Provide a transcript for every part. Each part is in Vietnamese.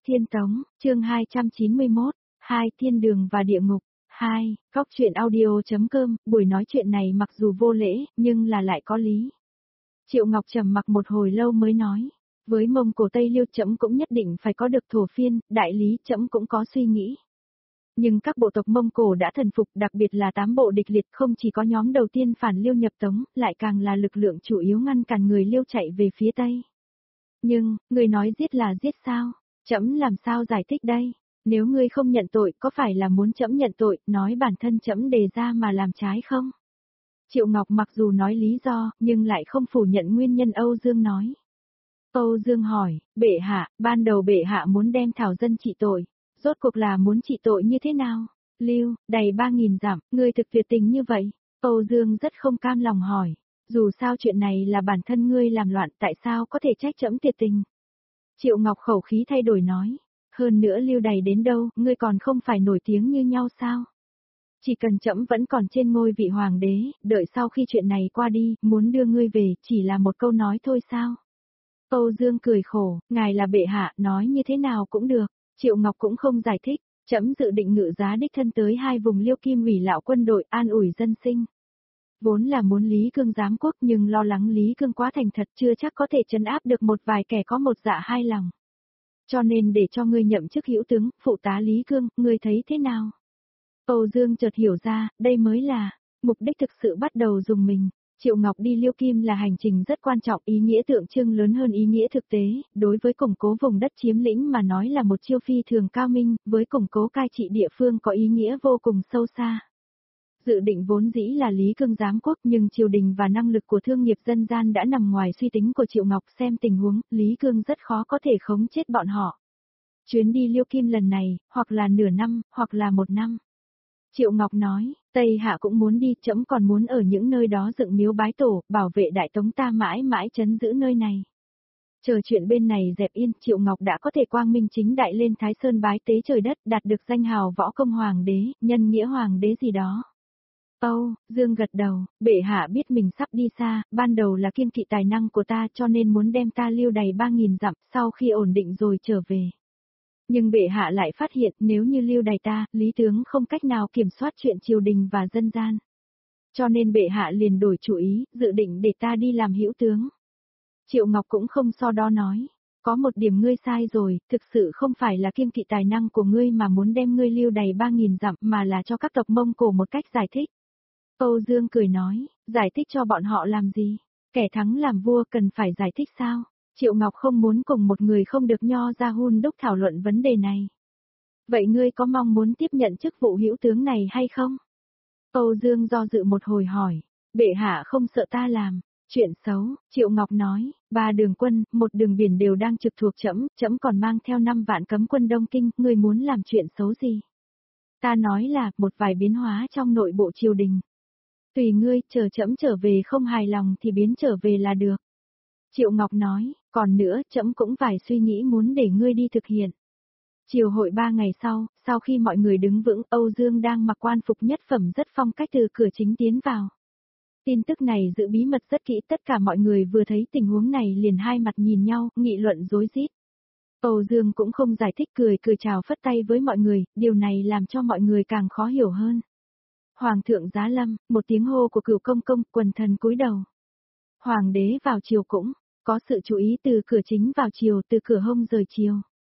Tiên Tống, chương 291, Hai Thiên Đường và Địa Ngục. 2. Góc truyện audio.com, buổi nói chuyện này mặc dù vô lễ, nhưng là lại có lý. Triệu Ngọc trầm mặc một hồi lâu mới nói, với Mông Cổ Tây Liêu trẫm cũng nhất định phải có được thổ phiên, đại lý trẫm cũng có suy nghĩ. Nhưng các bộ tộc Mông Cổ đã thần phục, đặc biệt là 8 bộ địch liệt, không chỉ có nhóm đầu tiên phản Liêu nhập Tống, lại càng là lực lượng chủ yếu ngăn cản người Liêu chạy về phía Tây. Nhưng, người nói giết là giết sao? Trẫm làm sao giải thích đây? Nếu ngươi không nhận tội, có phải là muốn trẫm nhận tội, nói bản thân trẫm đề ra mà làm trái không? Triệu Ngọc mặc dù nói lý do, nhưng lại không phủ nhận nguyên nhân Âu Dương nói. Âu Dương hỏi, bệ hạ, ban đầu bệ hạ muốn đem thảo dân trị tội, rốt cuộc là muốn trị tội như thế nào? Lưu, đầy 3.000 dặm, ngươi thực tuyệt tình như vậy? Âu Dương rất không cam lòng hỏi, dù sao chuyện này là bản thân ngươi làm loạn, tại sao có thể trách trẫm tuyệt tình? Triệu Ngọc khẩu khí thay đổi nói, hơn nữa Lưu đầy đến đâu, ngươi còn không phải nổi tiếng như nhau sao? Chỉ cần trẫm vẫn còn trên ngôi vị hoàng đế, đợi sau khi chuyện này qua đi, muốn đưa ngươi về, chỉ là một câu nói thôi sao? Âu Dương cười khổ, ngài là bệ hạ, nói như thế nào cũng được. Triệu Ngọc cũng không giải thích, trẫm dự định ngự giá đích thân tới hai vùng Liêu Kim ủy lão quân đội an ủi dân sinh. Vốn là muốn Lý Cương giám quốc nhưng lo lắng Lý Cương quá thành thật chưa chắc có thể trấn áp được một vài kẻ có một dạ hai lòng. Cho nên để cho ngươi nhậm chức hữu tướng, phụ tá Lý Cương, ngươi thấy thế nào? Âu Dương chợt hiểu ra, đây mới là mục đích thực sự bắt đầu dùng mình. Triệu Ngọc đi Liêu Kim là hành trình rất quan trọng, ý nghĩa tượng trưng lớn hơn ý nghĩa thực tế, đối với củng cố vùng đất chiếm lĩnh mà nói là một chiêu phi thường cao minh, với củng cố cai trị địa phương có ý nghĩa vô cùng sâu xa. Dự định vốn dĩ là Lý Cương giám quốc nhưng triều đình và năng lực của thương nghiệp dân gian đã nằm ngoài suy tính của Triệu Ngọc, xem tình huống, Lý Cương rất khó có thể khống chết bọn họ. Chuyến đi Liêu Kim lần này, hoặc là nửa năm, hoặc là 1 năm. Triệu Ngọc nói, Tây Hạ cũng muốn đi, trẫm còn muốn ở những nơi đó dựng miếu bái tổ, bảo vệ Đại Tống ta mãi mãi trấn giữ nơi này. Chờ chuyện bên này dẹp yên, Triệu Ngọc đã có thể quang minh chính đại lên Thái Sơn bái tế trời đất, đạt được danh hào võ công hoàng đế, nhân nghĩa hoàng đế gì đó. Âu Dương gật đầu, bệ hạ biết mình sắp đi xa, ban đầu là kiêng kỵ tài năng của ta cho nên muốn đem ta lưu đầy 3.000 dặm, sau khi ổn định rồi trở về. Nhưng bệ hạ lại phát hiện nếu như lưu đày ta, lý tướng không cách nào kiểm soát chuyện triều đình và dân gian. Cho nên bệ hạ liền đổi chủ ý, dự định để ta đi làm hữu tướng. Triệu Ngọc cũng không so đo nói, có một điểm ngươi sai rồi, thực sự không phải là kiêng kỵ tài năng của ngươi mà muốn đem ngươi lưu đầy 3.000 dặm mà là cho các tộc Mông Cổ một cách giải thích. Âu Dương cười nói, giải thích cho bọn họ làm gì? Kẻ thắng làm vua cần phải giải thích sao? Triệu Ngọc không muốn cùng một người không được nho ra hun đúc thảo luận vấn đề này. Vậy ngươi có mong muốn tiếp nhận chức vụ hữu tướng này hay không? Âu Dương do dự một hồi hỏi, bệ hạ không sợ ta làm chuyện xấu? Triệu Ngọc nói, 3 đường quân, 1 đường biển đều đang trực thuộc trẫm, trẫm còn mang theo 5 vạn cấm quân Đông Kinh, ngươi muốn làm chuyện xấu gì? Ta nói là, một vài biến hóa trong nội bộ triều đình. Tùy ngươi, chờ trẫm trở về không hài lòng thì biến trở về là được. Triệu Ngọc nói, còn nữa, trẫm cũng phải suy nghĩ muốn để ngươi đi thực hiện. Chiều hội 3 ngày sau khi mọi người đứng vững, Âu Dương đang mặc quan phục nhất phẩm rất phong cách từ cửa chính tiến vào. Tin tức này giữ bí mật rất kỹ, tất cả mọi người vừa thấy tình huống này liền hai mặt nhìn nhau, nghị luận rối rít. Âu Dương cũng không giải thích, cười chào phất tay với mọi người, điều này làm cho mọi người càng khó hiểu hơn. Hoàng thượng giá lâm, một tiếng hô của Cửu công công, quần thần cúi đầu. Hoàng đế vào triều cũng có sự chú ý, từ cửa chính vào triều, từ cửa hông rời triều.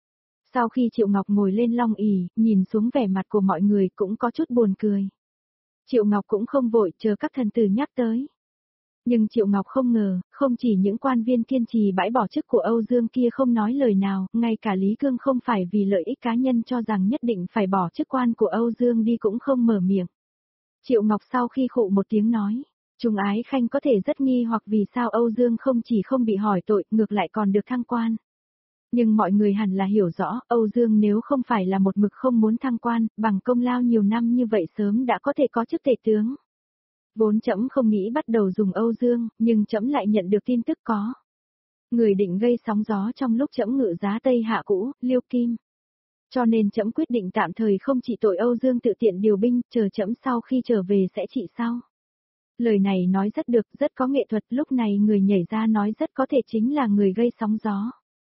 Sau khi Triệu Ngọc ngồi lên long ỷ, nhìn xuống vẻ mặt của mọi người cũng có chút buồn cười. Triệu Ngọc cũng không vội chờ các thần tử nhắc tới. Nhưng Triệu Ngọc không ngờ, không chỉ những quan viên kiên trì bãi bỏ chức của Âu Dương kia không nói lời nào, ngay cả Lý Cương không phải vì lợi ích cá nhân cho rằng nhất định phải bỏ chức quan của Âu Dương đi cũng không mở miệng. Triệu Ngọc sau khi khụ một tiếng nói, Trung Ái Khanh có thể rất nghi hoặc vì sao Âu Dương không chỉ không bị hỏi tội, ngược lại còn được thăng quan. Nhưng mọi người hẳn là hiểu rõ, Âu Dương nếu không phải là một mực không muốn thăng quan, bằng công lao nhiều năm như vậy sớm đã có thể có chức tể tướng. Vốn trẫm không nghĩ bắt đầu dùng Âu Dương, nhưng trẫm lại nhận được tin tức có người định gây sóng gió trong lúc trẫm ngự giá Tây Hạ cũ, Liêu Kim. Cho nên trẫm quyết định tạm thời không trị tội Âu Dương tự tiện điều binh, chờ trẫm sau khi trở về sẽ trị sau. Lời này nói rất được, rất có nghệ thuật, lúc này người nhảy ra nói rất có thể chính là người gây sóng gió.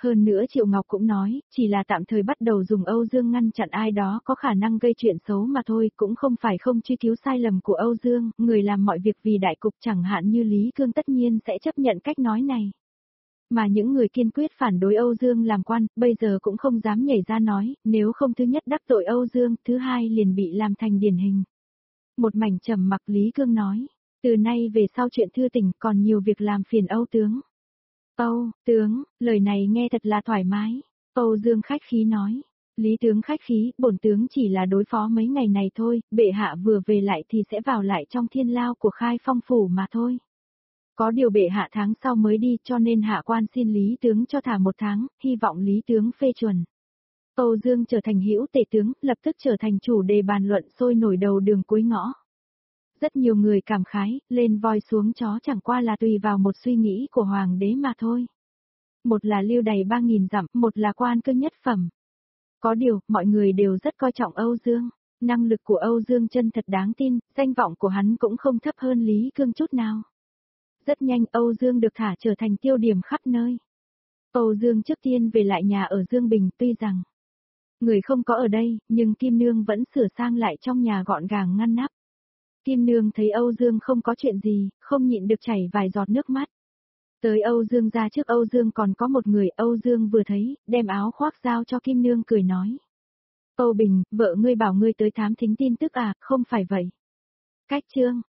Hơn nữa Triệu Ngọc cũng nói, chỉ là tạm thời bắt đầu dùng Âu Dương ngăn chặn ai đó có khả năng gây chuyện xấu mà thôi, cũng không phải không truy cứu sai lầm của Âu Dương, người làm mọi việc vì đại cục chẳng hạn như Lý Cương tất nhiên sẽ chấp nhận cách nói này. Mà những người kiên quyết phản đối Âu Dương làm quan, bây giờ cũng không dám nhảy ra nói, nếu không thứ nhất đắc tội Âu Dương, thứ hai liền bị làm thành điển hình. Một mảnh trầm mặc Lý Cương nói, từ nay về sau chuyện thư tình còn nhiều việc làm phiền Âu tướng. Âu, tướng, lời này nghe thật là thoải mái. Âu Dương khách khí nói. Lý tướng khách khí, bổn tướng chỉ là đối phó mấy ngày này thôi, bệ hạ vừa về lại thì sẽ vào lại trong thiên lao của Khai Phong phủ mà thôi. Có điều bệ hạ tháng sau mới đi cho nên hạ quan xin Lý tướng cho thả 1 tháng, hy vọng Lý tướng phê chuẩn. Âu Dương trở thành hữu tể tướng, lập tức trở thành chủ đề bàn luận sôi nổi đầu đường cuối ngõ. Rất nhiều người cảm khái, lên voi xuống chó chẳng qua là tùy vào một suy nghĩ của hoàng đế mà thôi. Một là lưu đày 3.000 dặm, một là quan cương nhất phẩm. Có điều, mọi người đều rất coi trọng Âu Dương. Năng lực của Âu Dương chân thật đáng tin, danh vọng của hắn cũng không thấp hơn Lý Cương chút nào. Rất nhanh Âu Dương được thả trở thành tiêu điểm khắp nơi. Âu Dương trước tiên về lại nhà ở Dương Bình, tuy rằng người không có ở đây, nhưng Kim Nương vẫn sửa sang lại trong nhà gọn gàng ngăn nắp. Kim Nương thấy Âu Dương không có chuyện gì, không nhịn được chảy vài giọt nước mắt. Tới Âu Dương ra trước Âu Dương còn có một người, Âu Dương vừa thấy, đem áo khoác giao cho Kim Nương cười nói. Âu Bình, vợ ngươi bảo ngươi tới thám thính tin tức à, không phải vậy. Cách chương,